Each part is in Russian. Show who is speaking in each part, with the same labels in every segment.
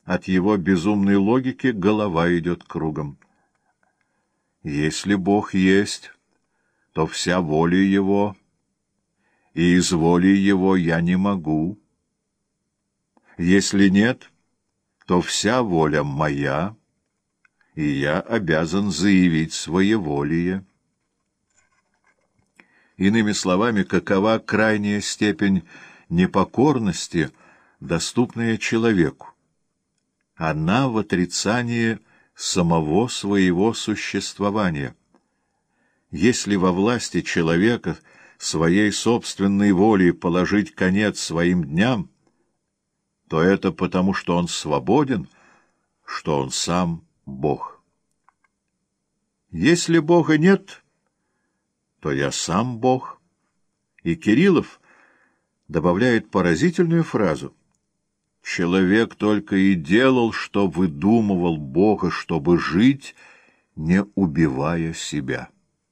Speaker 1: от его безумной логики голова идет кругом. Если Бог есть, то вся воля Его, и из воли Его я не могу. Если нет, то вся воля моя, и я обязан заявить своеволие. Иными словами, какова крайняя степень непокорности, доступная человеку? Она в отрицании самого своего существования. Если во власти человека своей собственной волей положить конец своим дням, то это потому, что он свободен, что он сам Бог. Если Бога нет, то я сам Бог. И Кириллов добавляет поразительную фразу: «Человек только и делал, что выдумывал Бога, чтобы жить, не убивая себя».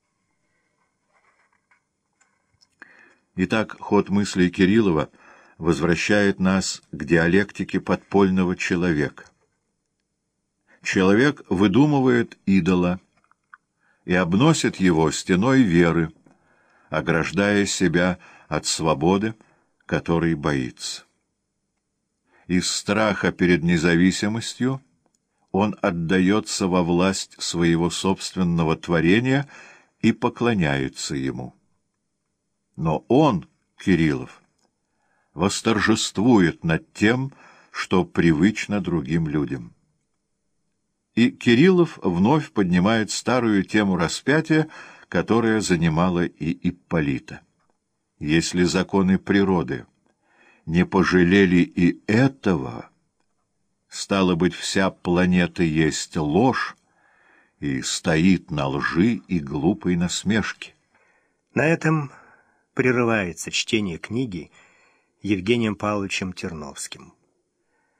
Speaker 1: Итак, ход мыслей Кириллова возвращает нас к диалектике подпольного человека. Человек выдумывает идола и обносит его стеной веры, ограждая себя от свободы, которой боится. Из страха перед независимостью он отдается во власть своего собственного творения и поклоняется ему. Но он, Кириллов, восторжествует над тем, что привычно другим людям. И Кириллов вновь поднимает старую тему распятия, которая занимала и Ипполита. Если законы природы не пожалели и этого, стало быть, вся планета есть ложь и стоит на лжи и глупой насмешке.
Speaker 2: На этом прерывается чтение книги Евгением Павловичем Терновским.